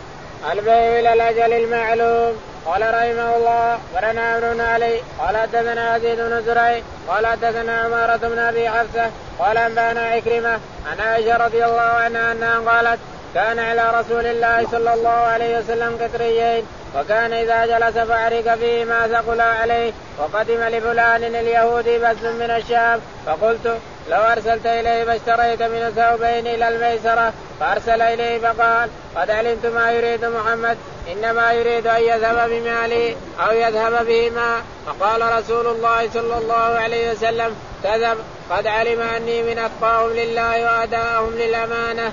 البيع إلى الأجل المعلوم. قال رحمه الله ورنا عمرو علي قال حدثنا يزيد بن زريع قال حدثنا عمارة بن أبي حفصة قال أنبانا عكرمة عن عائشة رضي الله عنها أنها قالت كان على رسول الله صلى الله عليه وسلم قطريين، وكان إذا جلس فعرق فيه ما ثقل عليه، وقدم لفلان اليهودي بس من الشام، فقلت لو أرسلت إليه فاشتريت من ثوبين إلى الميسرة، فأرسل إليه فقال قد علمت ما يريد محمد، إنما يريد أن يذهب بمالي أو يذهب بهما. فقال رسول الله صلى الله عليه وسلم كذب، قد علم أني من أتقاهم لله وأداءهم للأمانة.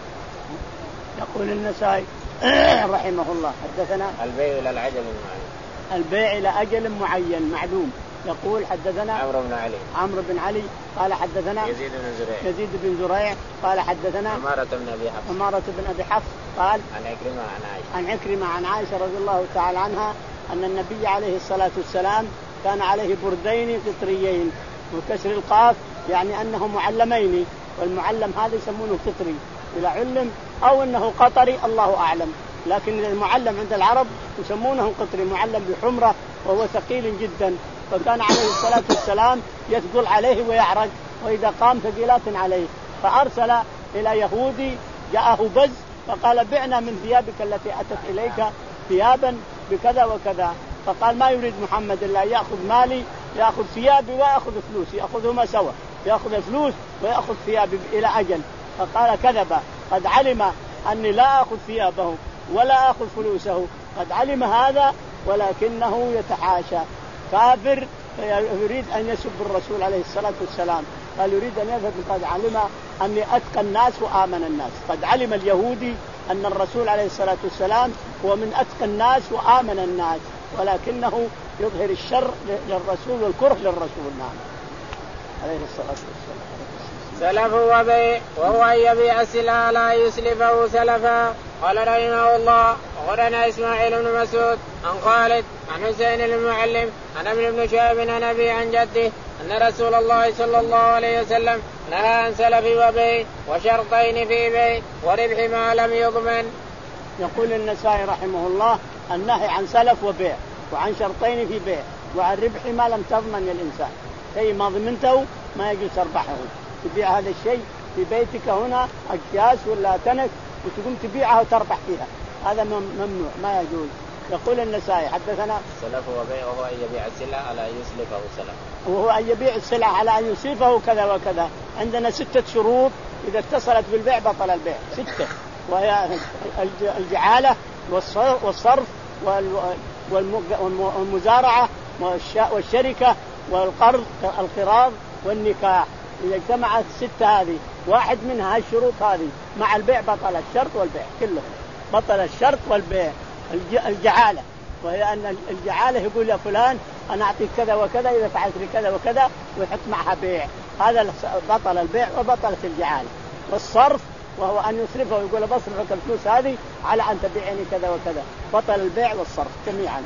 يقول النسائي رحمه الله حدثنا البيع إلى العجل المعلوم البيع إلى أجل معين معلوم. يقول حدثنا عمرو بن علي عمرو بن علي قال حدثنا يزيد بن زريع يزيد بن زريع قال حدثنا عمارة بن أبي حفص عمارة بن أبي حفص قال عن عكرمة عن عائشة عن عكرمة عن عائشة رضي الله تعالى عنها أن النبي عليه الصلاة والسلام كان عليه بردين قطريين، وكسر القاف يعني أنه معلمين، والمعلم هذا يسمونه قطري إلى علم أو أنه قطري الله أعلم، لكن المعلم عند العرب يسمونه قطري، معلم بحمرة وهو ثقيل جدا. فكان عليه الصلاة والسلام يثقل عليه ويعرج، وإذا قام ثقيلات عليه، فأرسل إلى يهودي جاءه بز فقال بعنا من ثيابك التي أتت إليك ثيابا بكذا وكذا، فقال ما يريد محمد إلا يأخذ مالي، يأخذ ثيابي ويأخذ فلوسي، يأخذهما سوا، يأخذ الفلوس ويأخذ ثيابي إلى أجل. فقال كذب، قد علم أني لا أخذ ثيابه ولا أخذ فلوسه، قد علم هذا ولكنه يتحاشى، كافر يريد أن يسب الرسول عليه الصلاة والسلام، قال يريد أن يثبت قد علم أني أتقى الناس وآمن الناس. قد علم اليهودي أن الرسول عليه الصلاة والسلام هو من أتقى الناس وآمن الناس، ولكنه يظهر الشر للرسول والكره للرسول. نعم عليه الصلاة والسلام. سلف وبيع وهو أن يبيع السلعة لا يسلفه سلفا. قال رحمه الله أخبرنا إسماعيل بن مسعود عن خالد عن حسين المعلم عن ابن بن شهاب عن أبي عن جده أن رسول الله صلى الله عليه وسلم نهى عن سلف وبيع وشرطين في بيع وربح ما لم يضمن. يقول النسائي رحمه الله النهي عن سلف وبيع وعن شرطين في بيع وعن ربح ما لم تضمن الإنسان، شيء ما ضمنته ما يجوز تربحه. تبيع هذا الشيء في بيتك هنا أكياس ولا تنك وتقوم تبيعها وتربح فيها، هذا ممنوع ما يجوز. يقول النسائي حدثنا سلف وبيع وهو أن يبيع السلعة على أن يسلفه سلف، وهو أن يبيع السلعة على أن يسلفه كذا وكذا. عندنا ستة شروط إذا اتصلت بالبيع بطل البيع، ستة، وهي الجعالة والصرف والمزارعة والشركة والقرض القراض والنكاح. إذا اجتمعت الستة هذه واحد منها الشروط هذه مع البيع بطل الشرط والبيع كله، بطل الشرط والبيع. الجعالة وهي أن الجعالة يقول يا فلان أنا أعطيك كذا وكذا إذا فعلت لي كذا وكذا ويحط معها بيع، هذا بطل البيع وبطلت الجعالة. والصرف وهو أن يصرفه ويقول بصرفك الفلوس هذه على أن تبيعني كذا وكذا، بطل البيع والصرف جميعا.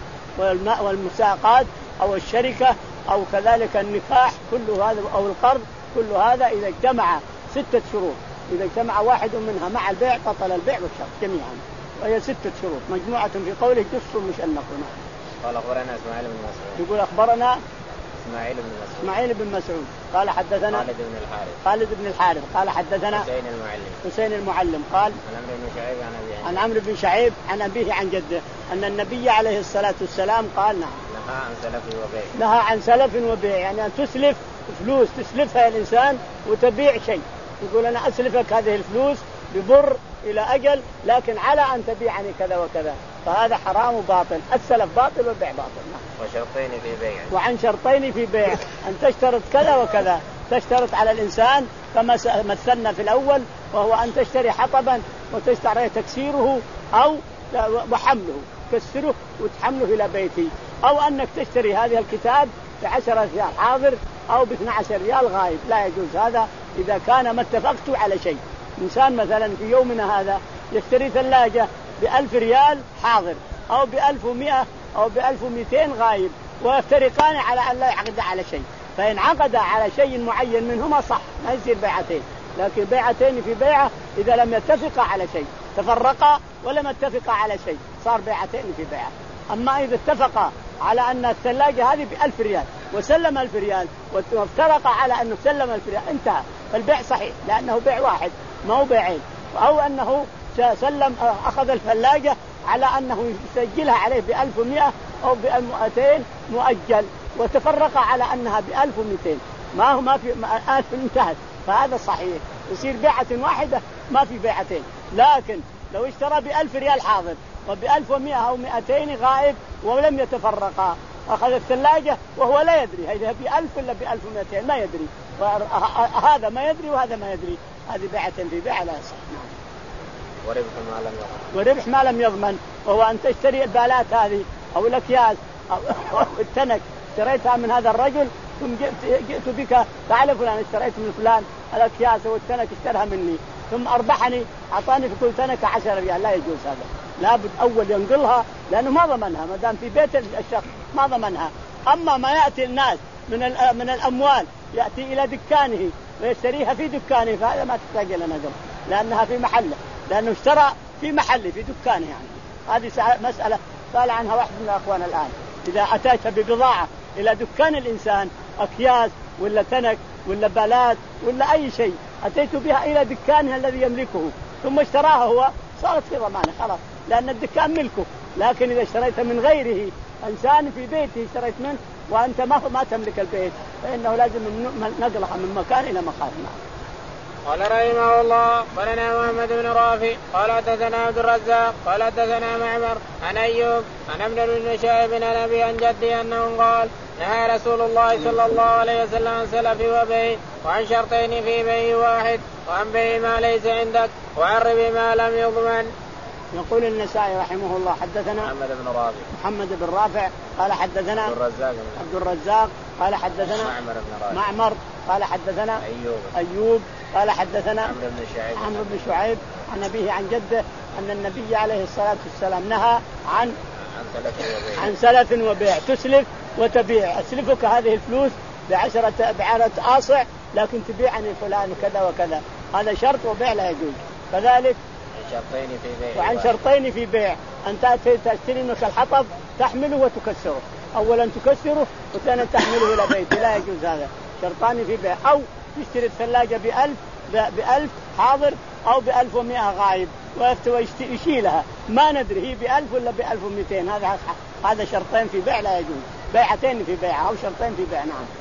والمساقات أو الشركة أو كذلك النكاح كل هذا أو القرض كل هذا إذا اجتمع ستة شروط، إذا اجتمع واحد منها مع البيع بطل البيع والشرط جميعا، وهي ستة شروط مجموعة في قوله جس مشنق. قال أخبرنا إسماعيل بن مسعود، يقول أخبرنا إسماعيل بن مسعود إسماعيل بن مسعود قال حدثنا خالد بن الحارث خالد بن الحارث قال حدثنا حسين المعلم حسين المعلم قال عن عمرو بن شعيب عن أبيه عن عمرو بن شعيب عن أبيه عن جده أن النبي عليه الصلاة والسلام قال نعم نهى عن سلف وبيع، نهى عن سلف وبيع، يعني أن تسلف فلوس تسلفها الإنسان وتبيع شيء، يقول أنا أسلفك هذه الفلوس ببر إلى أجل لكن على أن تبيعني كذا وكذا، فهذا حرام وباطل. السلف باطل والبيع باطل. وشرطين في بيع وعن شرطين في بيع أن تشترط كذا وكذا، تشترط على الإنسان كما مثلنا في الأول، وهو أن تشتري حطبا وتشتري تكسيره أو وحمله، تكسره وتحمله إلى بيتي، أو أنك تشتري هذا الكتاب بعشرة ريال حاضر أو باثنى عشر ريال غايب، لا يجوز هذا إذا كان ما اتفقت على شيء. إنسان مثلا في يومنا هذا يشتري ثلاجة بألف ريال حاضر أو بألف ومئة أو بألف ومئتين غايب، ويفترقان على أن لا يعقد على شيء، فإن عقد على شيء معين منهما صح ما يصير بيعتين، لكن بيعتين في بيعة إذا لم يتفقا على شيء، تفرقا ولم يتفقا على شيء صار بيعتين في بيعة. أما إذا اتفقا على أن الثلاجة هذه بألف ريال وسلم ألف ريال وافترقا على أنه سلم ألف ريال انتهى البيع صحيح لأنه بيع واحد ما هو بيعين، أو أنه سلم أخذ الثلاجة على أنه يسجلها عليه بألف ومئة أو بمئتين مؤجل وتفرقا على أنها بألف ومئتين ما هو ما في ألف انتهت، فهذا صحيح يصير بيعة واحدة ما في بيعتين. لكن لو اشترى بألف ريال حاضر وبألف ومئة أو مئتين غائب ولم يتفرقا، أخذ الثلاجة وهو لا يدري هذا بألف ولا بألف ومئتين ما يدري، هذا ما يدري وهذا ما يدري، هذه بيعة في بيعة لا يصح. وربح ما لم يضمن وربح ما لم يضمن وهو أن تشتري البالات هذه أو الأكياس أو التنك اشتريتها من هذا الرجل ثم جئت, جئت بك تعال فلان اشتريت من فلان الأكياس والتنك اشترها مني ثم أربحني أعطاني في كل تنك عشر ريال، لا يجوز هذا، لابد أول ينقلها لأنه ما ضمنها ما دام في بيت الشخص ما ضمنها. أما ما يأتي الناس من من الأموال يأتي إلى دكانه ويشتريها في دكانه فهذا ما تحتاج إلى نقل لأنها في محله، لأنه اشترى في محله في دكانه. يعني هذه مسألة قال عنها واحد من الأخوان الآن، إذا أتيت ببضاعة إلى دكان الإنسان أكياس ولا تنك ولا بلات ولا أي شيء أتيت بها إلى دكانه الذي يملكه ثم اشتراها هو صارت في ضمانه خلاص لأن الدكان ملكه. لكن إذا اشتريت من غيره إنسان في بيته اشتريت منه وأنت ما ما تملك البيت فإنه لازم نقلها من مكان إلى مكان. قال رحمه الله قالنا محمد بن رافع قال حدثنا عبد الرزاق قال حدثنا معمر عن أيوب عن ابن بن شهاب عن أبي عن جدي أنه قال نهى رسول الله صلى الله عليه وسلم عن سلف وبيع وعن شرطين في بيع واحد وعن بيع ما ليس عندك وعن ربا ما لم يضمن. يقول النسائي رحمه الله حدثنا محمد بن رافع محمد بن رافع قال حدثنا عبد الرزاق عبد الرزاق قال حدثنا معمر بن رافع معمر قال حدثنا أيوب أيوب قال حدثنا عمرو بن شعيب عمرو بن شعيب عن أبيه عن جده أن النبي عليه الصلاة والسلام نهى عن عن سلف وبيع. تسلف وتبيع، أسلفك هذه الفلوس بعشرة بعشرة آصع لكن تبيع عن فلان كذا وكذا، هذا شرط وبيع لا يجوز. كذلك شرطين في بيع وعن شرطين في بيع، أنت تشتري منك الحطب تحمله وتكسره، أولا تكسره وثانيا تحمله إلى بيت لا يجوز هذا. شرطان في بيع. أو تشتري الثلاجة بألف بألف حاضر أو بألف ومئة غايب ويشيلها ما ندري هي بألف ولا بألف ومئتين، هذا هذا شرطين في بيع لا يجوز. بيعتين في بيع أو شرطين في بيع. نعم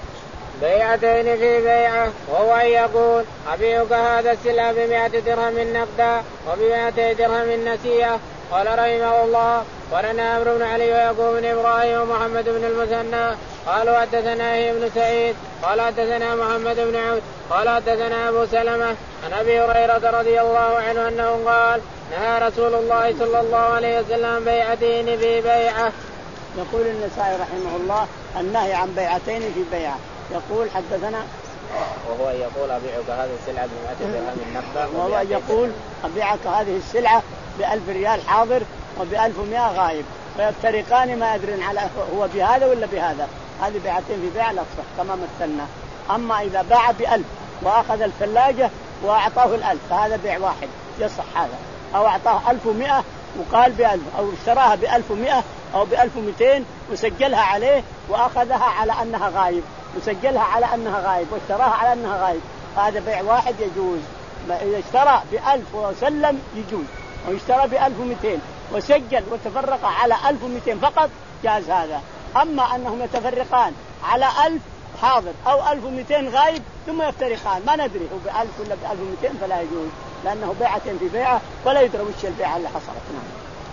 بيعتين في بيعه وهو أن يقول أبيعك هذا السلع بمئة درهم نقدا وبمئتي درهم نسيئة. قال رحمه الله ولنا عمرو بن علي ويعقوب بن إبراهيم ومحمد بن المثنى قالوا حدثنا يحيى بن سعيد قال حدثنا محمد بن عبد قال حدثنا أبو سلمة عن أبي هريرة رضي الله عنه أنه قال نهى رسول الله صلى الله عليه وسلم بيعتين في بيعه. يقول النسائي رحمه الله النهي عن بيعتين في بيعه. يقول حدثنا وهو يقول أبيعك هذه السلعة بمئة درهم نقدا وهو يقول أبيعك هذه السلعة بألف ريال حاضر وبألف ومئة غايب فيفترقان ما يدرين على هو بهذا ولا بهذا. هذه بيعتين في بيع الأصح كما مثلنا. أما إذا باع بألف وأخذ الثلاجة وأعطاه الألف فهذا بيع واحد يصح هذا، أو أعطاه ألف ومئة وقال بألف، أو اشتراها بألف ومئة أو بألف ومئتين وسجلها عليه وأخذها على أنها غايب وسجلها على أنها غايب واشتراها على أنها غايب، هذا بيع واحد يجوز. إذا اشترى بألف وسلم يجوز، أو اشترى بألف ومئتين وسجل وتفرق على ألف ومئتين فقط جاز هذا. أما أنهم يتفرقان على ألف حاضر أو ألف ومئتين غايب ثم يفترقان ما ندري هو بألف ولا بألف ومئتين فلا يجوز لأنه بيعتين في بيعة ولا يدري وش البيعة اللي حصلت. نعم.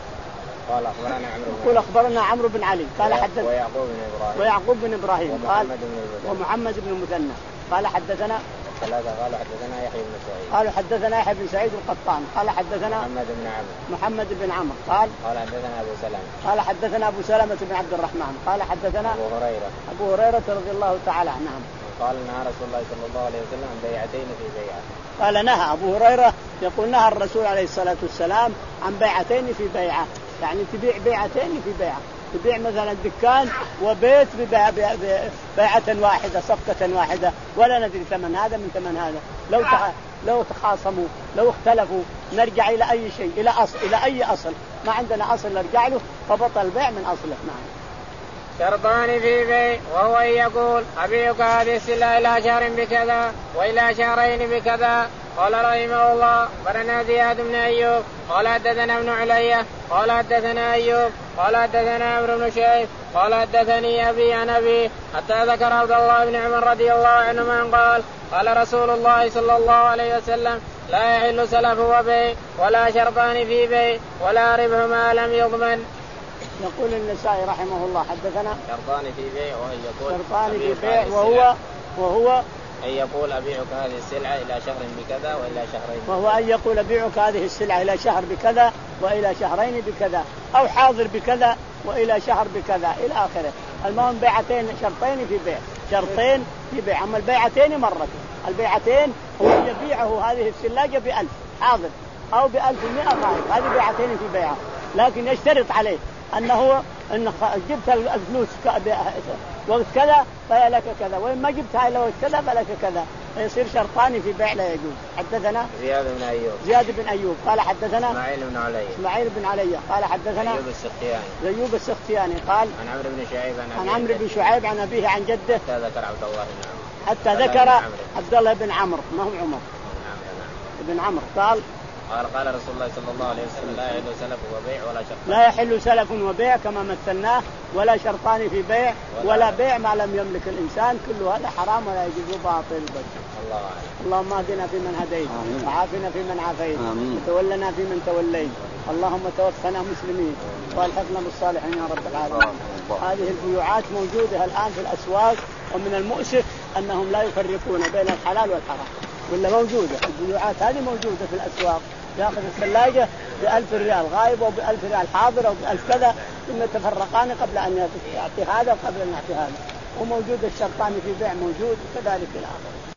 قال أخبرنا عمرو يقول أخبرنا عمرو بن علي قال حدثنا ويعقوب بن إبراهيم ويعقوب بن إبراهيم قال ومحمد بن المثنى قال حدثنا ثلاثة قالوا حدثنا يحيى بن سعيد قالوا حدثنا يحيى بن سعيد القطان قال حدثنا محمد بن عمرو محمد بن عمرو قال قال حدثنا أبو سلمة قال حدثنا أبو سلمة بن عبد الرحمن قال حدثنا أبو هريرة أبو هريرة رضي الله تعالى عنه نعم قال نهى رسول الله صلى الله عليه وسلم عن بيعتين في بيعة. قال نهى أبو هريرة يقول نهى الرسول عليه الصلاة والسلام عن بيعتين في بيعة، يعني تبيع بيعتين في بيعة، تبيع مثلا دكان وبيت ببيع بيعة واحدة صفقة واحدة ولا ندري ثمن هذا من ثمن هذا. لو لو تخاصموا لو اختلفوا نرجع إلى أي شيء إلى أصل إلى أي أصل ما عندنا أصل نرجع له فبطل البيع من أصله. نعم. شرطان في بيع وهو يقول أبيعك هذه السلعة إلى شهر بكذا وإلى شهرين بكذا. قال رحمه الله برنا زياد بن أيوب قال حدثنا ابن علية قال حدثنا أيوب قال حدثنا عمرو بن شعيب قال حدثني أبي عن أبي حتى ذكر عبد الله بن عمر رضي الله عنهما قال قال رسول الله صلى الله عليه وسلم لا يحل سلف وبيع ولا شرطان في بيع ولا ربح ما لم يضمن. يقول النسائي رحمه الله حدثنا شرطان في بيع وهو يقول شرطان في بيع وهو وهو أن يقول أبيعك هذه السلعة إلى شهر بكذا وإلى شهرين. وهو أن يقول أبيعك هذه السلعة إلى شهر بكذا وإلى شهرين بكذا أو حاضر بكذا وإلى شهر بكذا إلى آخره. المهم بيعتين شرطين في بيع شرطين في بيع. أما البيعتين مرة البيعتين هو يبيعه هذه السلاجة بألف حاضر أو بألف ومئة غائب، هذه بيعتين في بيعه، لكن يشترط عليه أنه إن جبت الفلوس وقت كذا فهي لك كذا، وإن ما جبتها إلا وقت كذا فلك كذا، فيصير شرطان في بيع لا يجوز. حدثنا زياد بن أيوب زياد بن أيوب قال حدثنا إسماعيل بن علي إسماعيل بن علي قال حدثنا أيوب السختياني أيوب السختياني قال عن عمرو بن شعيب عن عمرو بن شعيب عن أبيه عن جده حتى ذكر عبد الله بن عمرو حتى ذكر عبد الله بن عمرو ما هو عمر بن عمرو قال قال قال رسول الله صلى الله عليه وسلم لا يحل سلف وبيع ولا شرط لا يحل سلف وبيع كما مثلناه، ولا شرطان في بيع ولا, ولا بيع ما لم يملك الإنسان، كل هذا حرام ولا يجوز باطل. الله أعلم. اللهم اهدنا فيمن هديت وعافنا فيمن عافيت وتولنا فيمن توليت، اللهم توفنا مسلمين والحقنا بالصالحين يا رب العالمين. هذه البيوعات موجودة الآن في الأسواق، ومن المؤسف أنهم لا يفرقون بين الحلال والحرام، ولا موجودة البيوعات هذه موجودة في الأسواق، يأخذ الثلاجة بألف ريال غايب وبألف ريال حاضر وبألف كذا، ثم يتفرقان قبل أن يعطي هذا وقبل أن يعطي هذا، وموجود الشرطان في بيع موجود كذلك الآخر.